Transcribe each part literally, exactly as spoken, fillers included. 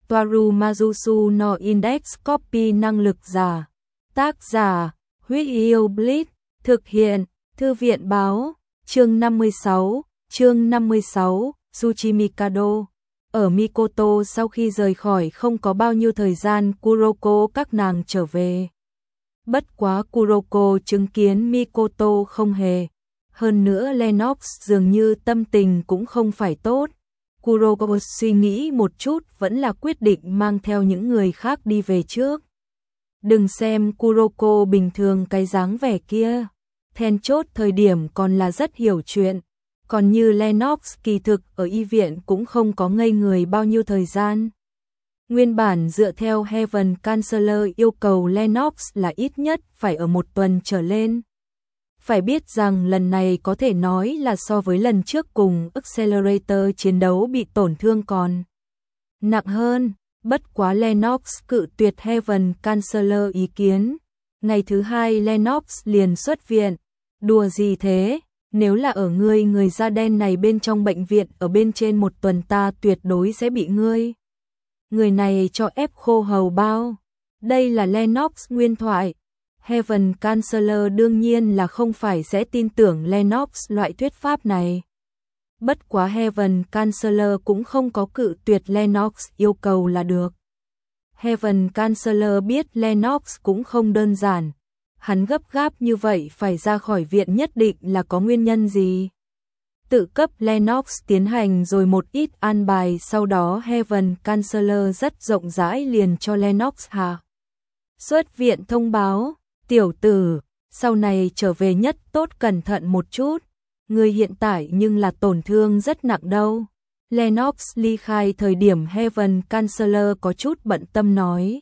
Toaru Majusu no Index Copy năng lực giả. Tác giả, Huyết Yêu Bleach, thực hiện, Thư viện báo, chương năm mươi sáu, chương năm mươi sáu, Tsuchi Mikado. Ở Mikoto sau khi rời khỏi không có bao nhiêu thời gian Kuroko các nàng trở về. Bất quá Kuroko chứng kiến Mikoto không hề. Hơn nữa Lennox dường như tâm tình cũng không phải tốt. Kuroko suy nghĩ một chút vẫn là quyết định mang theo những người khác đi về trước. Đừng xem Kuroko bình thường cái dáng vẻ kia. Then chốt thời điểm còn là rất hiểu chuyện. Còn như Lennox kỳ thực ở y viện cũng không có ngây người bao nhiêu thời gian. Nguyên bản dựa theo Heaven Chancellor yêu cầu Lennox là ít nhất phải ở một tuần trở lên. Phải biết rằng lần này có thể nói là so với lần trước cùng Accelerator chiến đấu bị tổn thương còn nặng hơn. Bất quá Lennox cự tuyệt Heaven Chancellor ý kiến. Ngày thứ hai Lennox liền xuất viện. Đùa gì thế? Nếu là ở ngươi người da đen này bên trong bệnh viện ở bên trên một tuần ta tuyệt đối sẽ bị ngươi. Người này cho ép khô hầu bao. Đây là Lennox nguyên thoại. Heaven Chancellor đương nhiên là không phải sẽ tin tưởng Lennox loại thuyết pháp này. Bất quá Heaven Chancellor cũng không có cự tuyệt Lennox yêu cầu là được. Heaven Chancellor biết Lennox cũng không đơn giản. Hắn gấp gáp như vậy phải ra khỏi viện nhất định là có nguyên nhân gì. Tự cấp Lennox tiến hành rồi một ít an bài, sau đó Heaven Chancellor rất rộng rãi liền cho Lennox hạ xuất viện thông báo, tiểu tử, sau này trở về nhất tốt cẩn thận một chút, người hiện tại nhưng là tổn thương rất nặng đâu. Lennox ly khai thời điểm Heaven Chancellor có chút bận tâm nói.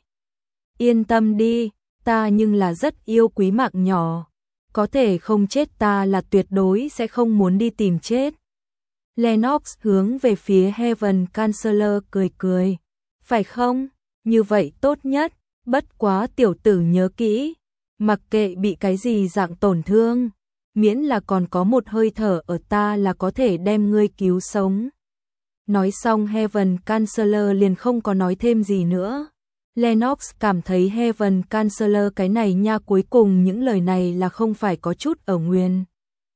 Yên tâm đi, ta nhưng là rất yêu quý mạng nhỏ, có thể không chết ta là tuyệt đối sẽ không muốn đi tìm chết. Lennox hướng về phía Heaven Chancellor cười cười. Phải không? Như vậy tốt nhất, bất quá tiểu tử nhớ kỹ, mặc kệ bị cái gì dạng tổn thương, miễn là còn có một hơi thở ở ta là có thể đem ngươi cứu sống. Nói xong Heaven Chancellor liền không có nói thêm gì nữa. Lennox cảm thấy Heaven Chancellor cái này nha, cuối cùng những lời này là không phải có chút ở nguyên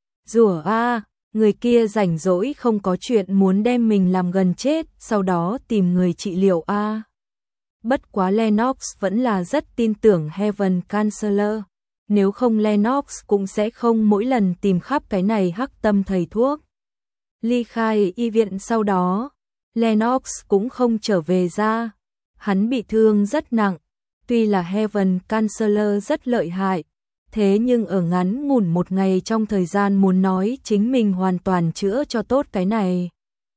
rủa a, à, người kia rảnh rỗi không có chuyện muốn đem mình làm gần chết, sau đó tìm người trị liệu a. À. Bất quá Lennox vẫn là rất tin tưởng Heaven Chancellor, nếu không Lennox cũng sẽ không mỗi lần tìm khắp cái này hắc tâm thầy thuốc. Ly khai y viện sau đó, Lennox cũng không trở về ra. Hắn bị thương rất nặng, tuy là Heaven Chancellor rất lợi hại, thế nhưng ở ngắn ngủn một ngày trong thời gian muốn nói chính mình hoàn toàn chữa cho tốt cái này.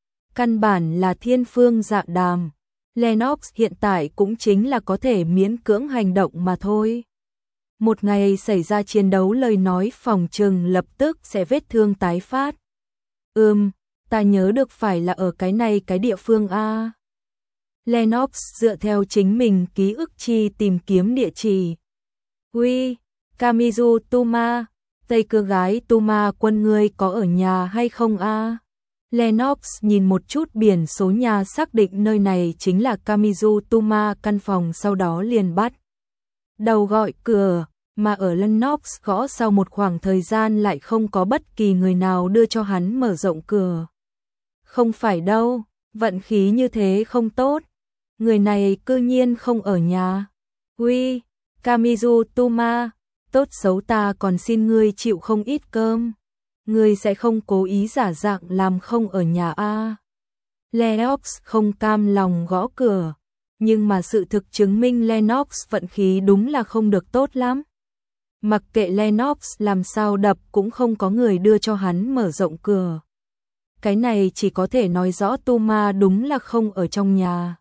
Căn bản là thiên phương dạ đàm, Lennox hiện tại cũng chính là có thể miễn cưỡng hành động mà thôi. Một ngày xảy ra chiến đấu lời nói phòng trừng lập tức sẽ vết thương tái phát. Ừm, ta nhớ được phải là ở cái này cái địa phương a. Lennox dựa theo chính mình ký ức chi tìm kiếm địa chỉ. Uy, Kamizu Tuma, Tây cơ gái Tuma quân ngươi có ở nhà hay không a? Lennox nhìn một chút biển số nhà xác định nơi này chính là Kamizu Tuma căn phòng, sau đó liền bắt đầu gọi cửa, mà ở Lennox gõ sau một khoảng thời gian lại không có bất kỳ người nào đưa cho hắn mở rộng cửa. Không phải đâu, vận khí như thế không tốt. Người này cư nhiên không ở nhà. Uy, Kamizu Tuma, tốt xấu ta còn xin ngươi chịu không ít cơm. Ngươi sẽ không cố ý giả dạng làm không ở nhà a? À. Lennox không cam lòng gõ cửa, nhưng mà sự thực chứng minh Lennox vận khí đúng là không được tốt lắm. Mặc kệ Lennox làm sao đập cũng không có người đưa cho hắn mở rộng cửa. Cái này chỉ có thể nói rõ Tuma đúng là không ở trong nhà.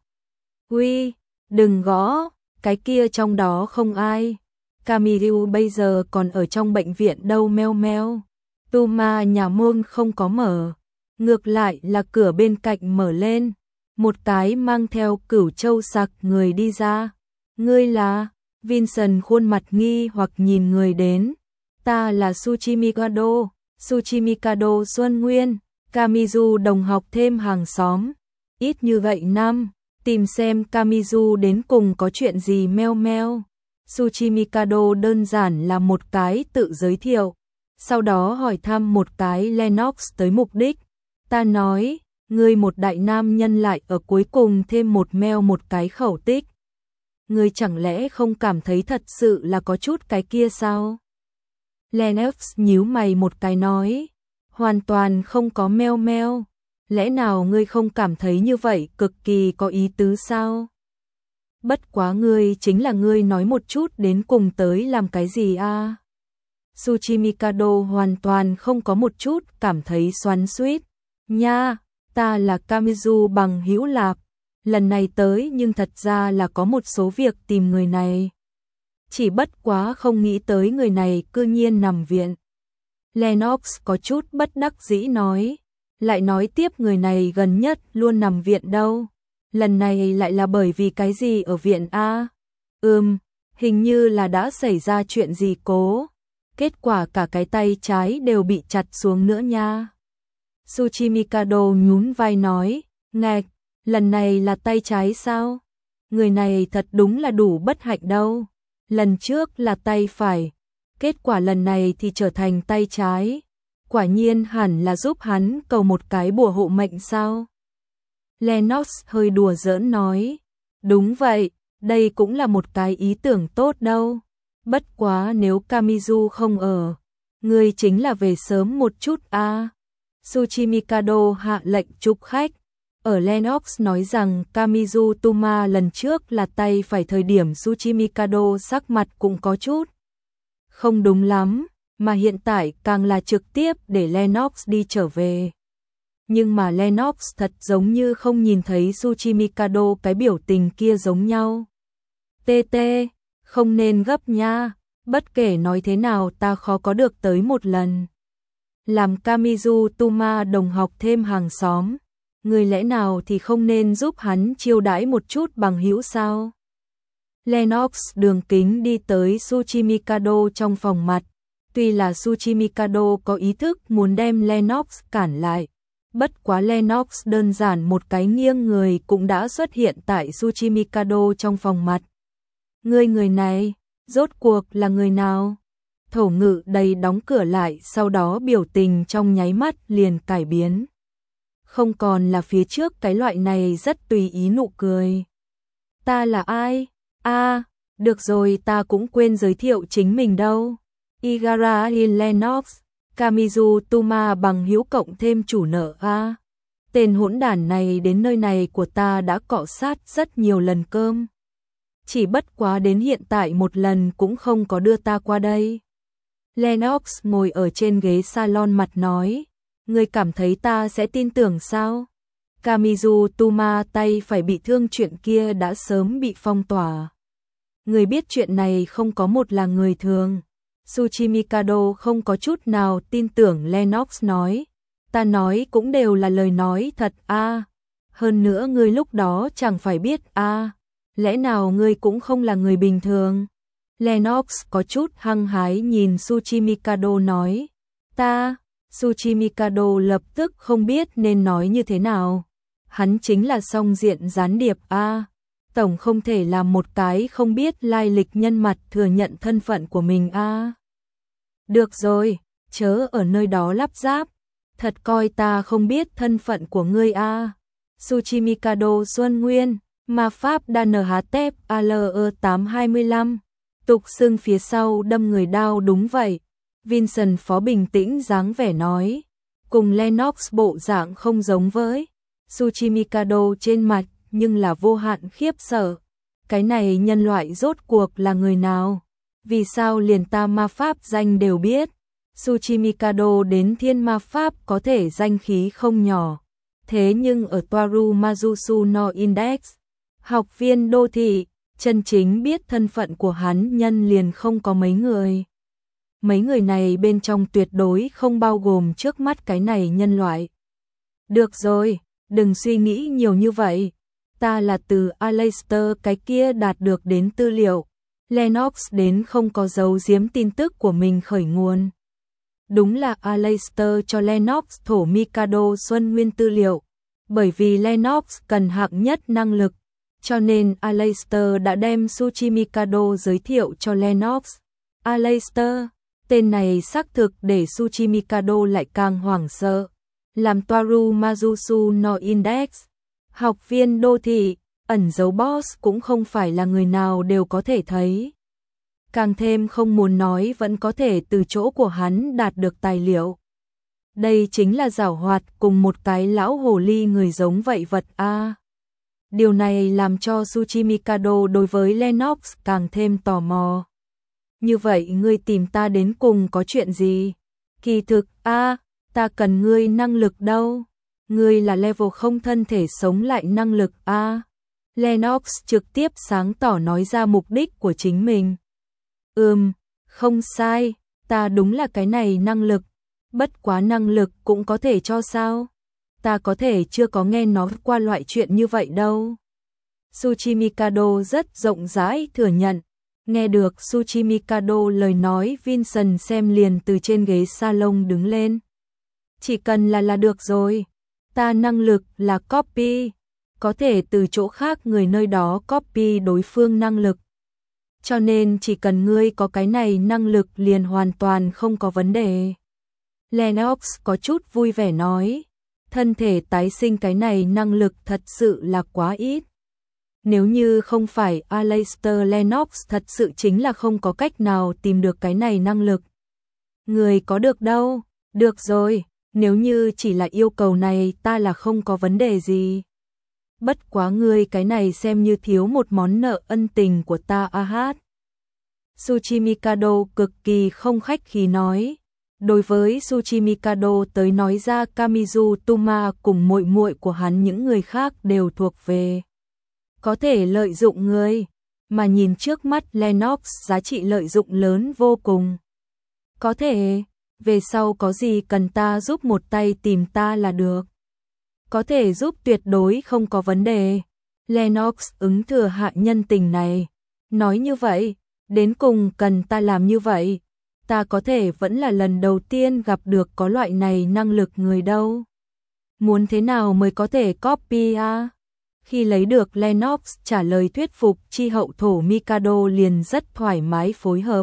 Uy, đừng gõ, cái kia trong đó không ai. Kamiru bây giờ còn ở trong bệnh viện đâu meo meo. Tuma nhà môn không có mở, ngược lại là cửa bên cạnh mở lên. Một cái mang theo cửu châu sạc người đi ra. Ngươi là? Vincent khuôn mặt nghi hoặc nhìn người đến. Ta là Tsuchi Mikado, Tsuchi Mikado Xuân Nguyên, Kamizu đồng học thêm hàng xóm. Ít như vậy năm. tìm xem Kamizu đến cùng có chuyện gì meo meo. Tsuchimikado đơn giản là một cái tự giới thiệu, sau đó hỏi thăm một cái Lennox tới mục đích. Ta nói, ngươi một đại nam nhân lại ở cuối cùng thêm một meo một cái khẩu tích. Ngươi chẳng lẽ không cảm thấy thật sự là có chút cái kia sao? Lennox nhíu mày một cái nói, hoàn toàn không có meo meo. Lẽ nào ngươi không cảm thấy như vậy cực kỳ có ý tứ sao? Bất quá ngươi chính là ngươi nói một chút đến cùng tới làm cái gì a? À? Tsuchimikado hoàn toàn không có một chút cảm thấy xoắn xuýt. Nha, ta là Kamizu bằng hữu lạp. Lần này tới nhưng thật ra là có một số việc tìm người này. Chỉ bất quá không nghĩ tới người này cư nhiên nằm viện. Lennox có chút bất đắc dĩ nói. Lại nói tiếp người này gần nhất luôn nằm viện đâu. Lần này lại là bởi vì cái gì ở viện a? Ừm, hình như là đã xảy ra chuyện gì cố. Kết quả cả cái tay trái đều bị chặt xuống nữa nha. Tsuchimikado nhún vai nói, ngạch, lần này là tay trái sao? Người này thật đúng là đủ bất hạnh đâu. Lần trước là tay phải, kết quả lần này thì trở thành tay trái. Quả nhiên hẳn là giúp hắn cầu một cái bùa hộ mệnh sao? Lennox hơi đùa giỡn nói, đúng vậy, đây cũng là một cái ý tưởng tốt đâu. Bất quá nếu Kamizu không ở, ngươi chính là về sớm một chút a. À. Tsuchimikado hạ lệnh chúc khách. Ở Lennox nói rằng Kamizu Tuma lần trước là tay phải thời điểm Tsuchimikado sắc mặt cũng có chút không đúng lắm, mà hiện tại càng là trực tiếp để Lennox đi trở về. Nhưng mà Lennox thật giống như không nhìn thấy Tsuchimikado cái biểu tình kia giống nhau. Tê tê, không nên gấp nha, bất kể nói thế nào ta khó có được tới một lần. Làm Kamizu Tuma đồng học thêm hàng xóm, người lẽ nào thì không nên giúp hắn chiêu đãi một chút bằng hữu sao? Lennox đường kính đi tới Tsuchimikado trong phòng mặt, tuy là Tsuchimikado có ý thức muốn đem Lennox cản lại, bất quá Lennox đơn giản một cái nghiêng người cũng đã xuất hiện tại Tsuchimikado trong phòng mặt. Người người này, rốt cuộc là người nào? Thổ ngự đầy đóng cửa lại, sau đó biểu tình trong nháy mắt liền cải biến. Không còn là phía trước cái loại này rất tùy ý nụ cười. Ta là ai? A, à, được rồi, ta cũng quên giới thiệu chính mình đâu. Igarashi Lennox, Kamizu Tuma bằng hữu cộng thêm chủ nợ a. À. Tên hỗn đản này đến nơi này của ta đã cọ sát rất nhiều lần cơm. Chỉ bất quá đến hiện tại một lần cũng không có đưa ta qua đây. Lennox ngồi ở trên ghế salon mặt nói, ngươi cảm thấy ta sẽ tin tưởng sao? Kamizu Tuma tay phải bị thương chuyện kia đã sớm bị phong tỏa. Người biết chuyện này không có một là người thường. Tsuchimikado không có chút nào tin tưởng Lennox nói. Ta nói cũng đều là lời nói thật a. À. Hơn nữa ngươi lúc đó chẳng phải biết a. À. Lẽ nào ngươi cũng không là người bình thường? Lennox có chút hăng hái nhìn Tsuchimikado nói. Ta, Tsuchimikado lập tức không biết nên nói như thế nào. Hắn chính là song diện gián điệp a. À. Tổng không thể làm một cái không biết lai lịch nhân mặt thừa nhận thân phận của mình a. À. Được rồi, chớ ở nơi đó lắp ráp. Thật coi ta không biết thân phận của ngươi a. À. Tsuchimikado Xuân Nguyên, ma pháp đa en hát tê a lờ e tám hai lăm. Tục xưng phía sau đâm người đao đúng vậy. Vincent phó bình tĩnh dáng vẻ nói. Cùng Lennox bộ dạng không giống với. Tsuchimikado trên mặt nhưng là vô hạn khiếp sợ. Cái này nhân loại rốt cuộc là người nào? Vì sao liền ta ma pháp danh đều biết? Tsuchimikado đến thiên ma pháp có thể danh khí không nhỏ. Thế nhưng ở Toaru Majusu no Index, học viên đô thị, chân chính biết thân phận của hắn nhân liền không có mấy người. Mấy người này bên trong tuyệt đối không bao gồm trước mắt cái này nhân loại. Được rồi, đừng suy nghĩ nhiều như vậy. Ta là từ Aleister cái kia đạt được đến tư liệu. Lennox đến không có giấu giếm tin tức của mình khởi nguồn. Đúng là Aleister cho Lennox thổ Mikado Xuân Nguyên tư liệu. Bởi vì Lennox cần hạng nhất năng lực, cho nên Aleister đã đem Tsuchimikado giới thiệu cho Lennox. Aleister, tên này xác thực để Tsuchimikado lại càng hoảng sợ. Làm Toaru Majusu no Index, học viên đô thị, ẩn giấu boss cũng không phải là người nào đều có thể thấy. Càng thêm không muốn nói vẫn có thể từ chỗ của hắn đạt được tài liệu. Đây chính là giảo hoạt cùng một cái lão hồ ly người giống vậy vật a. À, điều này làm cho Tsuchimikado đối với Lennox càng thêm tò mò. Như vậy ngươi tìm ta đến cùng có chuyện gì? Kỳ thực a, à, ta cần ngươi năng lực đâu? Ngươi là level không thân thể sống lại năng lực a. À, Lennox trực tiếp sáng tỏ nói ra mục đích của chính mình. Ừm, không sai, ta đúng là cái này năng lực. Bất quá năng lực cũng có thể cho sao? Ta có thể chưa có nghe nói qua loại chuyện như vậy đâu. Tsuchimikado rất rộng rãi thừa nhận. Nghe được Tsuchimikado lời nói, Vincent xem liền từ trên ghế salon đứng lên. Chỉ cần là là được rồi. Ta năng lực là copy, có thể từ chỗ khác người nơi đó copy đối phương năng lực. Cho nên chỉ cần ngươi có cái này năng lực liền hoàn toàn không có vấn đề. Lennox có chút vui vẻ nói, thân thể tái sinh cái này năng lực thật sự là quá ít. Nếu như không phải Aleister, Lennox thật sự chính là không có cách nào tìm được cái này năng lực. Người có được đâu, được rồi, nếu như chỉ là yêu cầu này ta là không có vấn đề gì. Bất quá ngươi cái này xem như thiếu một món nợ ân tình của ta a hát. Tsuchimikado cực kỳ không khách khí nói. Đối với Tsuchimikado tới nói ra Kamizu Tuma cùng muội muội của hắn những người khác đều thuộc về có thể lợi dụng người, mà nhìn trước mắt Lennox giá trị lợi dụng lớn vô cùng. Có thể, về sau có gì cần ta giúp một tay tìm ta là được. Có thể giúp tuyệt đối không có vấn đề. Lennox ứng thừa hạ nhân tình này. Nói như vậy, đến cùng cần ta làm như vậy. Ta có thể vẫn là lần đầu tiên gặp được có loại này năng lực người đâu. Muốn thế nào mới có thể copy à? Khi lấy được Lennox trả lời thuyết phục, chi hậu thổ Mikado liền rất thoải mái phối hợp.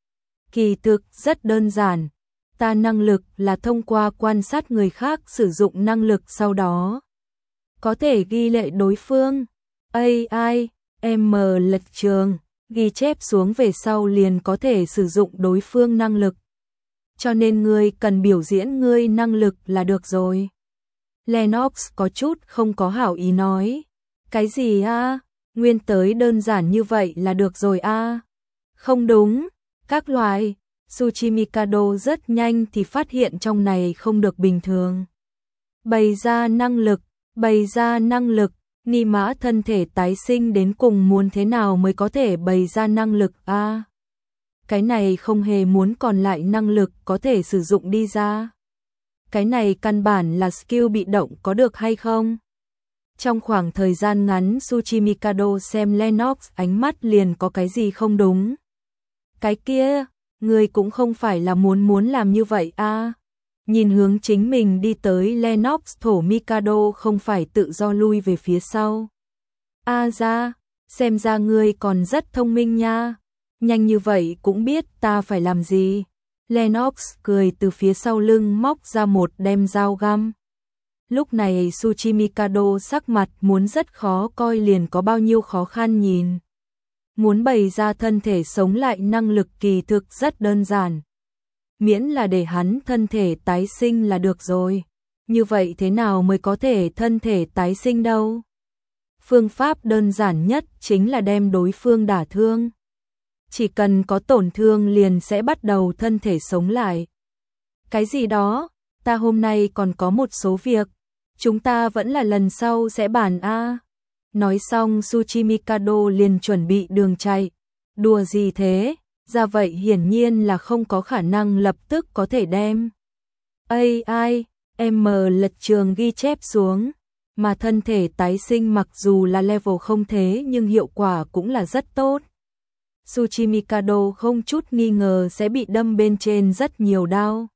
Kỳ thực rất đơn giản. Ta năng lực là thông qua quan sát người khác sử dụng năng lực sau đó có thể ghi lệ đối phương. a i, M lật trường, ghi chép xuống về sau liền có thể sử dụng đối phương năng lực. Cho nên ngươi cần biểu diễn ngươi năng lực là được rồi. Lennox có chút không có hảo ý nói. Cái gì a? Nguyên tới đơn giản như vậy là được rồi a? Không đúng, các loại. Tsuchimikado rất nhanh thì phát hiện trong này không được bình thường. Bày ra năng lực, bày ra năng lực, ni mã thân thể tái sinh đến cùng muốn thế nào mới có thể bày ra năng lực a? À, cái này không hề muốn còn lại năng lực có thể sử dụng đi ra. Cái này căn bản là skill bị động có được hay không? Trong khoảng thời gian ngắn Tsuchimikado xem Lennox ánh mắt liền có cái gì không đúng. Cái kia, người cũng không phải là muốn muốn làm như vậy a? À, nhìn hướng chính mình đi tới Lennox, thổ Mikado không phải tự do lui về phía sau. A à ra, xem ra ngươi còn rất thông minh nha. Nhanh như vậy cũng biết ta phải làm gì. Lennox cười từ phía sau lưng móc ra một đem dao găm. Lúc này Tsuchimikado sắc mặt muốn rất khó coi liền có bao nhiêu khó khăn nhìn. Muốn bày ra thân thể sống lại năng lực kỳ thực rất đơn giản. Miễn là để hắn thân thể tái sinh là được rồi. Như vậy thế nào mới có thể thân thể tái sinh đâu? Phương pháp đơn giản nhất chính là đem đối phương đả thương. Chỉ cần có tổn thương liền sẽ bắt đầu thân thể sống lại. Cái gì đó, ta hôm nay còn có một số việc. Chúng ta vẫn là lần sau sẽ bàn a. Nói xong Tsuchimikado liền chuẩn bị đường chạy. Đùa gì thế? Ra vậy hiển nhiên là không có khả năng lập tức có thể đem a i, M lật trường ghi chép xuống. Mà thân thể tái sinh mặc dù là level không thế nhưng hiệu quả cũng là rất tốt. Tsuchimikado không chút nghi ngờ sẽ bị đâm bên trên rất nhiều đau.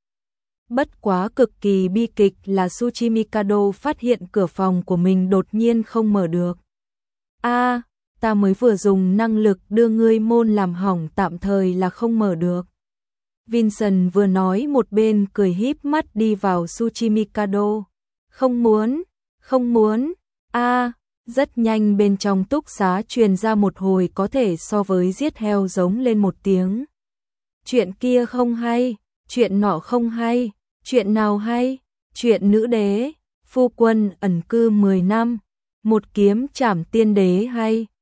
Bất quá cực kỳ bi kịch là Tsuchimikado phát hiện cửa phòng của mình đột nhiên không mở được. A, ta mới vừa dùng năng lực đưa ngươi môn làm hỏng, tạm thời là không mở được. Vincent vừa nói một bên cười híp mắt đi vào Tsuchimikado. Không muốn, không muốn, a rất nhanh bên trong túc xá truyền ra một hồi có thể so với giết heo giống lên một tiếng. Chuyện kia không hay, chuyện nọ không hay, chuyện nào hay, chuyện nữ đế, phu quân ẩn cư mười năm, một kiếm trảm tiên đế hay.